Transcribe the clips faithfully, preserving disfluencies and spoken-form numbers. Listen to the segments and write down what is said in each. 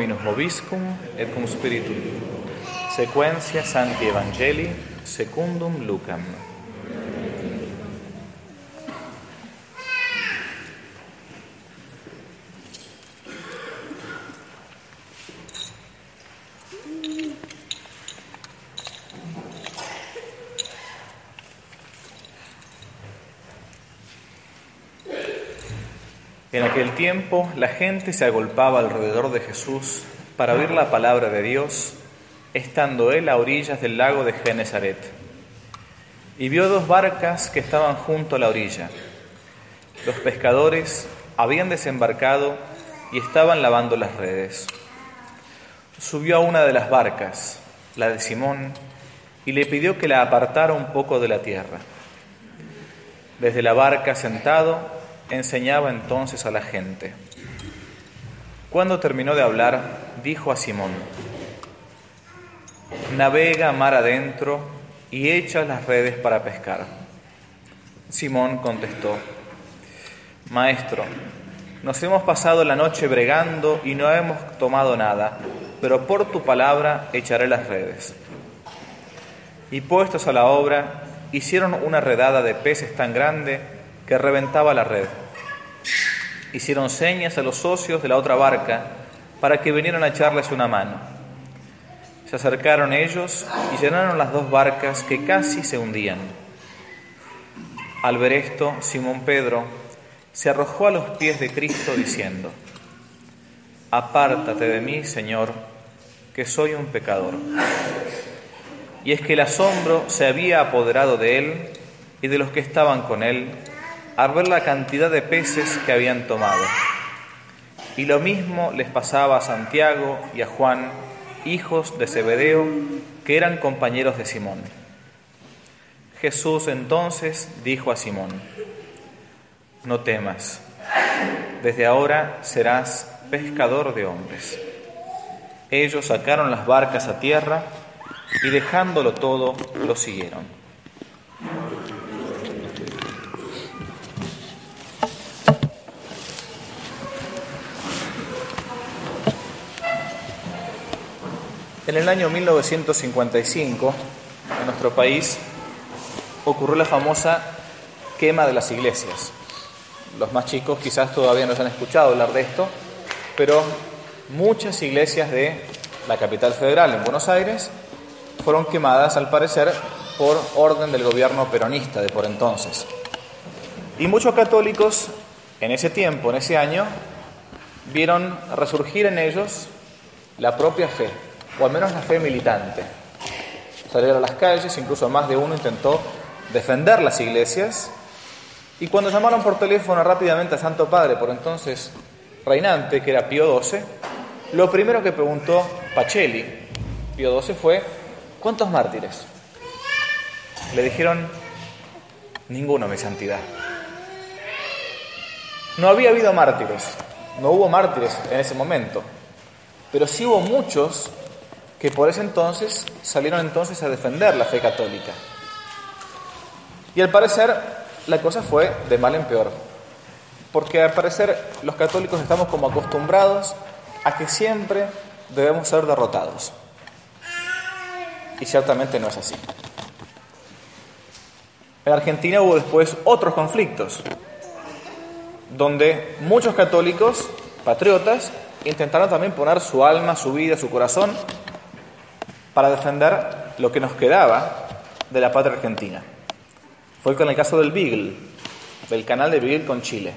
Dominus vobiscum et cum spiritu. Sequentia Sancti Evangelii secundum Lucam. En aquel tiempo la gente se agolpaba alrededor de Jesús para oír la palabra de Dios, estando él a orillas del lago de Genesaret. Y vio dos barcas que estaban junto a la orilla. Los pescadores habían desembarcado y estaban lavando las redes. Subió a una de las barcas, la de Simón, y le pidió que la apartara un poco de la tierra. Desde la barca sentado, enseñaba entonces a la gente. Cuando terminó de hablar, dijo a Simón: navega mar adentro y echa las redes para pescar. Simón contestó: Maestro, nos hemos pasado la noche bregando y no hemos tomado nada, pero por tu palabra echaré las redes. Y puestos a la obra, hicieron una redada de peces tan grande que reventaba la red. Hicieron señas a los socios de la otra barca para que vinieran a echarles una mano. Se acercaron ellos y llenaron las dos barcas que casi se hundían. Al ver esto, Simón Pedro se arrojó a los pies de Cristo diciendo: Apártate de mí, Señor, que soy un pecador. Y es que el asombro se había apoderado de él y de los que estaban con él, al ver la cantidad de peces que habían tomado. Y lo mismo les pasaba a Santiago y a Juan, hijos de Zebedeo, que eran compañeros de Simón. Jesús entonces dijo a Simón: No temas, desde ahora serás pescador de hombres. Ellos sacaron las barcas a tierra y dejándolo todo, lo siguieron. En el año mil novecientos cincuenta y cinco, en nuestro país, ocurrió la famosa quema de las iglesias. Los más chicos quizás todavía no se han escuchado hablar de esto, pero muchas iglesias de la capital federal, en Buenos Aires, fueron quemadas, al parecer, por orden del gobierno peronista de por entonces. Y muchos católicos, en ese tiempo, en ese año, vieron resurgir en ellos la propia fe, o al menos la fe militante. Salieron a las calles, incluso más de uno intentó defender las iglesias, y cuando llamaron por teléfono rápidamente a Santo Padre, por entonces reinante, que era Pío doce, lo primero que preguntó Pacelli, Pío doce, fue: ¿cuántos mártires? Le dijeron: ninguno, mi santidad. No había habido mártires, no hubo mártires en ese momento, pero sí hubo muchos que por ese entonces salieron entonces a defender la fe católica. Y al parecer la cosa fue de mal en peor, porque al parecer los católicos estamos como acostumbrados a que siempre debemos ser derrotados. Y ciertamente no es así. En Argentina hubo después otros conflictos, donde muchos católicos, patriotas, intentaron también poner su alma, su vida, su corazón para defender lo que nos quedaba de la patria argentina. Fue con el caso del Beagle, del canal de Beagle con Chile.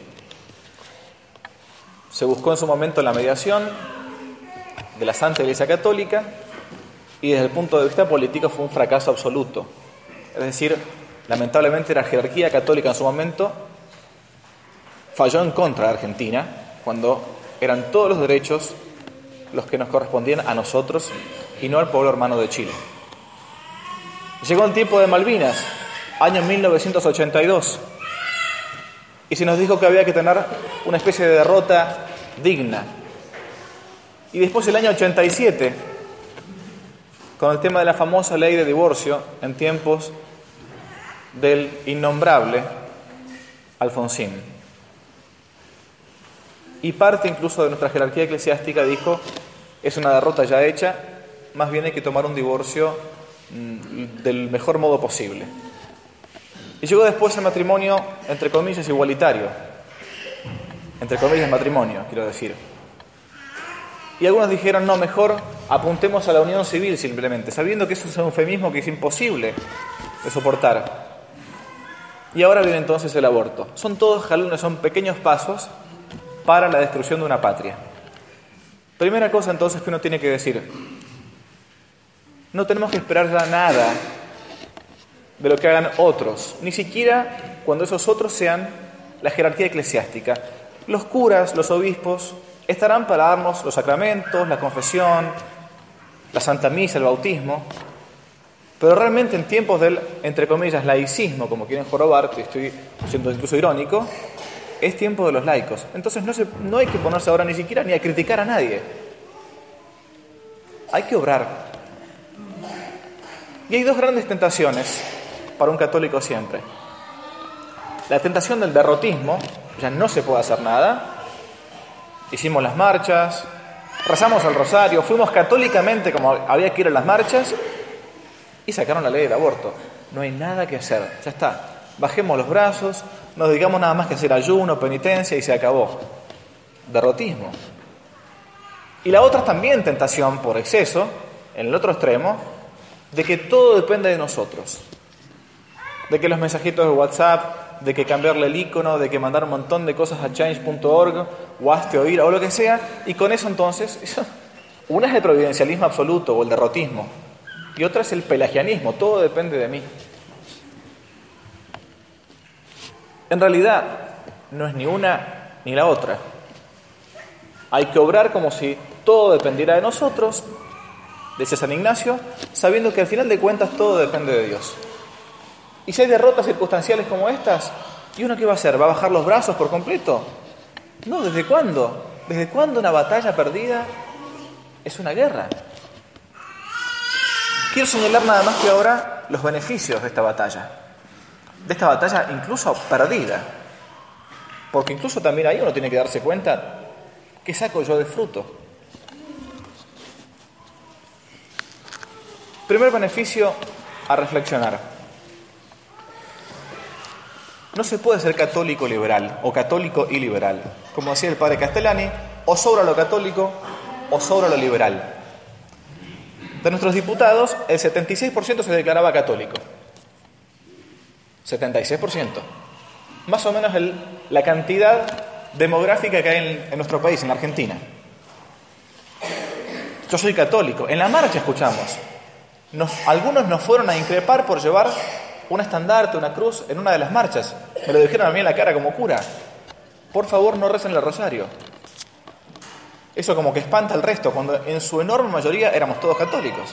Se buscó en su momento la mediación de la Santa Iglesia Católica y desde el punto de vista político fue un fracaso absoluto. Es decir, lamentablemente la jerarquía católica en su momento falló en contra de Argentina, cuando eran todos los derechos los que nos correspondían a nosotros y no al pueblo hermano de Chile. Llegó el tiempo de Malvinas, año mil novecientos ochenta y dos, y se nos dijo que había que tener una especie de derrota digna. Y después el año ochenta y siete, con el tema de la famosa ley de divorcio en tiempos del innombrable Alfonsín. Y parte incluso de nuestra jerarquía eclesiástica dijo es una derrota ya hecha, más bien hay que tomar un divorcio mmm, del mejor modo posible. Y llegó después el matrimonio, entre comillas, igualitario. Entre comillas, matrimonio, quiero decir. Y algunos dijeron, no, mejor apuntemos a la unión civil simplemente, sabiendo que eso es un eufemismo que es imposible de soportar. Y ahora viene entonces el aborto. Son todos jalones, son pequeños pasos para la destrucción de una patria. Primera cosa entonces que uno tiene que decir, no tenemos que esperar ya nada de lo que hagan otros, ni siquiera cuando esos otros sean la jerarquía eclesiástica. Los curas, los obispos, estarán para darnos los sacramentos, la confesión, la Santa Misa, el bautismo, pero realmente en tiempos del, entre comillas, laicismo, como quieren jorobar, que estoy siendo incluso irónico, es tiempo de los laicos. Entonces no, se, no hay que ponerse ahora ni siquiera ni a criticar a nadie. Hay que obrar. Y hay dos grandes tentaciones para un católico siempre. La tentación del derrotismo, ya no se puede hacer nada. Hicimos las marchas, rezamos el rosario, fuimos católicamente como había que ir a las marchas y sacaron la ley del aborto. No hay nada que hacer, ya está. Bajemos los brazos, nos dedicamos nada más que a hacer ayuno, penitencia y se acabó. Derrotismo. Y la otra también tentación por exceso, en el otro extremo, de que todo depende de nosotros. De que los mensajitos de WhatsApp, de que cambiarle el icono, de que mandar un montón de cosas a change punto org o hazte oír o lo que sea, y con eso entonces, eso, una es el providencialismo absoluto o el derrotismo, y otra es el pelagianismo, todo depende de mí. En realidad, no es ni una ni la otra. Hay que obrar como si todo dependiera de nosotros, dice San Ignacio, sabiendo que al final de cuentas todo depende de Dios. Y si hay derrotas circunstanciales como estas, ¿y uno qué va a hacer? ¿Va a bajar los brazos por completo? No, ¿desde cuándo? ¿Desde cuándo una batalla perdida es una guerra? Quiero señalar nada más que ahora los beneficios de esta batalla. De esta batalla incluso perdida. Porque incluso también ahí uno tiene que darse cuenta, ¿qué saco yo de fruto? Primer beneficio a reflexionar. No se puede ser católico liberal o católico y liberal. Como decía el padre Castellani, o sobra lo católico o sobra lo liberal. De nuestros diputados, el setenta y seis por ciento se declaraba católico. setenta y seis por ciento. Más o menos el, la cantidad demográfica que hay en, en nuestro país, en Argentina. Yo soy católico. En la marcha escuchamos. Nos, algunos nos fueron a increpar por llevar un estandarte, una cruz en una de las marchas. Me lo dijeron a mí en la cara como cura. Por favor, no recen el rosario. Eso como que espanta al resto, cuando en su enorme mayoría éramos todos católicos.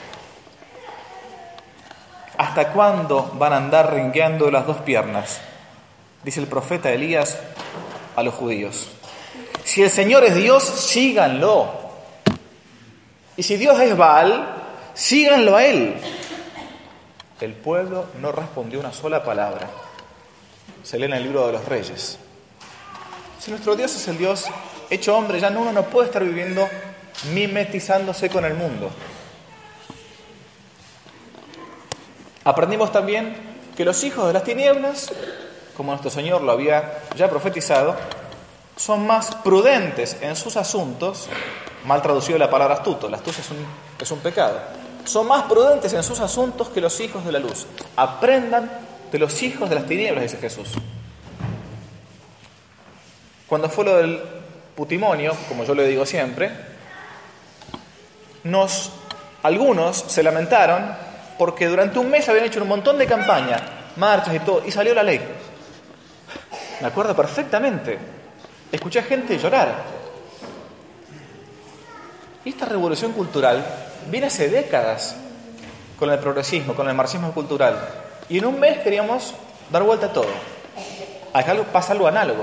¿Hasta cuándo van a andar rengueando las dos piernas? Dice el profeta Elías a los judíos. Si el Señor es Dios, síganlo. Y si Dios es Baal, síganlo a Él. El pueblo no respondió una sola palabra. Se lee en el libro de los Reyes. Si nuestro Dios es el Dios hecho hombre, ya uno no puede estar viviendo mimetizándose con el mundo. Aprendimos también que los hijos de las tinieblas, como nuestro Señor lo había ya profetizado, son más prudentes en sus asuntos, mal traducido la palabra astuto, la astucia es un, es un pecado, son más prudentes en sus asuntos que los hijos de la luz. Aprendan de los hijos de las tinieblas, dice Jesús. Cuando fue lo del putimonio, como yo le digo siempre, nos, algunos se lamentaron porque durante un mes habían hecho un montón de campaña, marchas y todo, y salió la ley. Me acuerdo perfectamente. Escuché a gente llorar. Y esta revolución cultural viene hace décadas con el progresismo, con el marxismo cultural. Y en un mes queríamos dar vuelta a todo. Acá pasa algo análogo.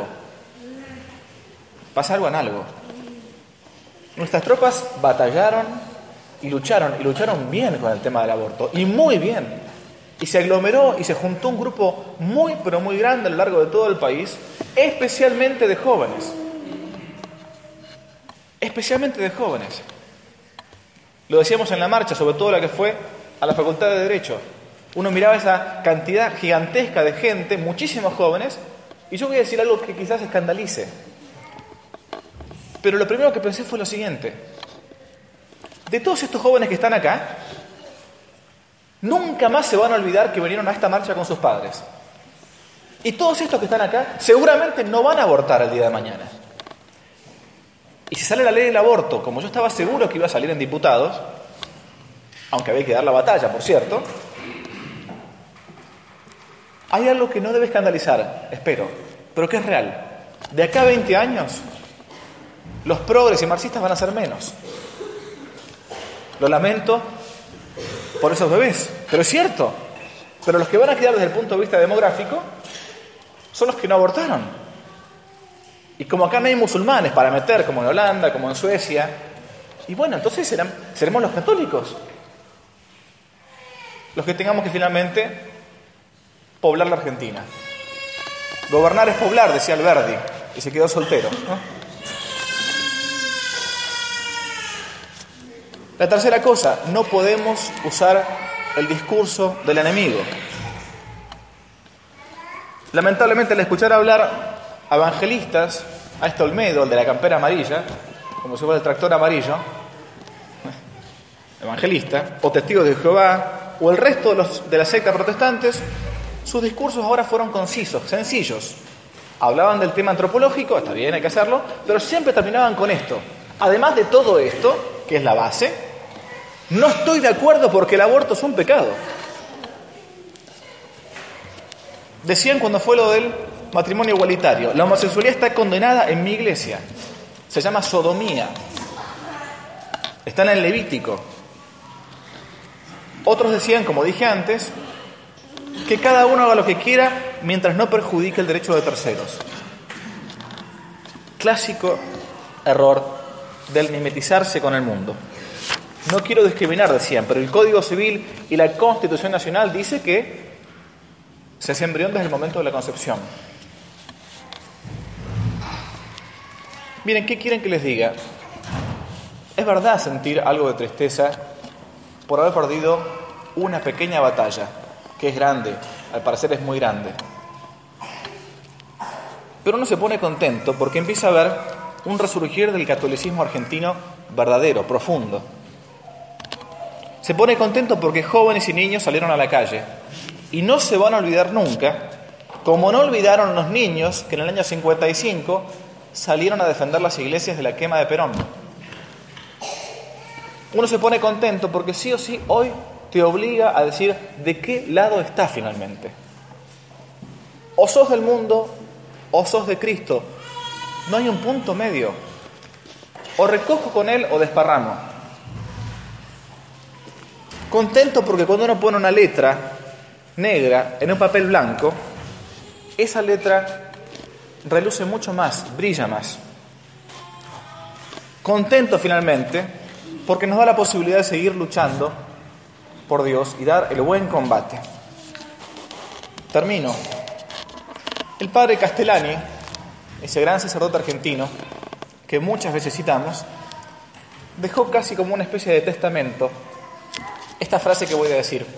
Pasa algo análogo. Nuestras tropas batallaron y lucharon, y lucharon bien con el tema del aborto, y muy bien. Y se aglomeró y se juntó un grupo muy, pero muy grande a lo largo de todo el país, especialmente de jóvenes. Especialmente de jóvenes. Lo decíamos en la marcha, sobre todo la que fue a la Facultad de Derecho. Uno miraba esa cantidad gigantesca de gente, muchísimos jóvenes, y yo voy a decir algo que quizás escandalice. Pero lo primero que pensé fue lo siguiente. De todos estos jóvenes que están acá, nunca más se van a olvidar que vinieron a esta marcha con sus padres. Y todos estos que están acá seguramente no van a abortar el día de mañana. Y si sale la ley del aborto, como yo estaba seguro que iba a salir en diputados, aunque había que dar la batalla, por cierto, hay algo que no debe escandalizar, espero, pero que es real. De acá a veinte años, los progres y marxistas van a ser menos. Lo lamento por esos bebés, pero es cierto. Pero los que van a quedar desde el punto de vista demográfico son los que no abortaron. Y como acá no hay musulmanes para meter, como en Holanda, como en Suecia, y bueno, entonces serán, seremos los católicos los que tengamos que finalmente poblar la Argentina. Gobernar es poblar, decía Alberdi, y se quedó soltero, ¿no? La tercera cosa, no podemos usar el discurso del enemigo. Lamentablemente, al escuchar hablar a evangelistas, a este Olmedo, el de la campera amarilla, como si fuera el tractor amarillo, evangelista, o testigos de Jehová, o el resto de, los, de las sectas protestantes, sus discursos ahora fueron concisos, sencillos. Hablaban del tema antropológico, está bien, hay que hacerlo, pero siempre terminaban con esto. Además de todo esto, que es la base, no estoy de acuerdo porque el aborto es un pecado. Decían cuando fue lo del matrimonio igualitario, la homosexualidad está condenada en mi iglesia. Se llama sodomía. Está en el Levítico. Otros decían, como dije antes, que cada uno haga lo que quiera mientras no perjudique el derecho de terceros. Clásico error del mimetizarse con el mundo. No quiero discriminar, decían, pero el Código Civil y la Constitución Nacional dice que se hace embrión desde el momento de la concepción. Miren, ¿qué quieren que les diga? Es verdad sentir algo de tristeza por haber perdido una pequeña batalla, que es grande, al parecer es muy grande. Pero uno se pone contento porque empieza a ver un resurgir del catolicismo argentino verdadero, profundo. Se pone contento porque jóvenes y niños salieron a la calle. Y no se van a olvidar nunca, como no olvidaron los niños que en el año cincuenta y cinco salieron a defender las iglesias de la quema de Perón. Uno se pone contento porque sí o sí hoy te obliga a decir de qué lado estás finalmente. O sos del mundo o sos de Cristo. No hay un punto medio. O recojo con él o desparramo. Contento porque cuando uno pone una letra negra en un papel blanco, esa letra reluce mucho más, brilla más. Contento finalmente porque nos da la posibilidad de seguir luchando por Dios y dar el buen combate. Termino. El padre Castellani, ese gran sacerdote argentino que muchas veces citamos, dejó casi como una especie de testamento esta frase que voy a decir.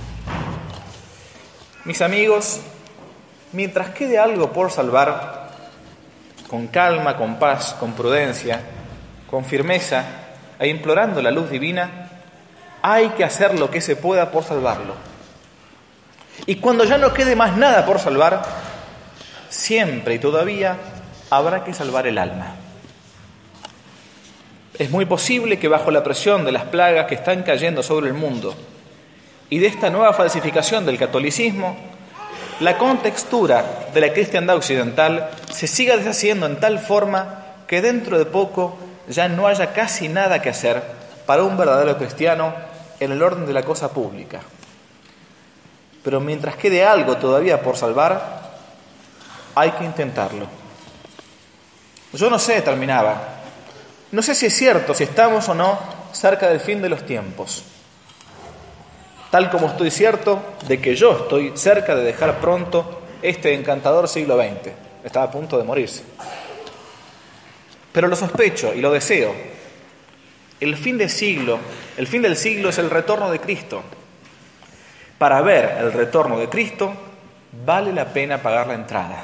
Mis amigos, mientras quede algo por salvar, con calma, con paz, con prudencia, con firmeza e implorando la luz divina, hay que hacer lo que se pueda por salvarlo. Y cuando ya no quede más nada por salvar, siempre y todavía habrá que salvar el alma. Es muy posible que bajo la presión de las plagas que están cayendo sobre el mundo y de esta nueva falsificación del catolicismo, la contextura de la cristiandad occidental se siga deshaciendo en tal forma que dentro de poco ya no haya casi nada que hacer para un verdadero cristiano en el orden de la cosa pública. Pero mientras quede algo todavía por salvar, hay que intentarlo. Yo no sé, terminaba, no sé si es cierto, si estamos o no cerca del fin de los tiempos. Tal como estoy cierto de que yo estoy cerca de dejar pronto este encantador siglo veinte. Estaba a punto de morirse. Pero lo sospecho y lo deseo. El fin del siglo, el fin del siglo es el retorno de Cristo. Para ver el retorno de Cristo, vale la pena pagar la entrada.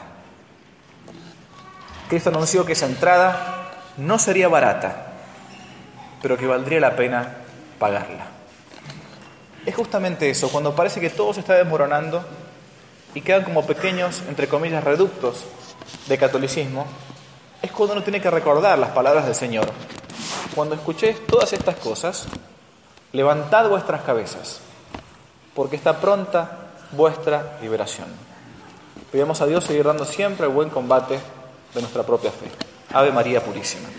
Cristo anunció que esa entrada no sería barata, pero que valdría la pena pagarla. Es justamente eso, cuando parece que todo se está desmoronando y quedan como pequeños, entre comillas, reductos de catolicismo, es cuando uno tiene que recordar las palabras del Señor. Cuando escuchéis todas estas cosas, levantad vuestras cabezas, porque está pronta vuestra liberación. Pidamos a Dios seguir dando siempre el buen combate de nuestra propia fe. Ave María Purísima.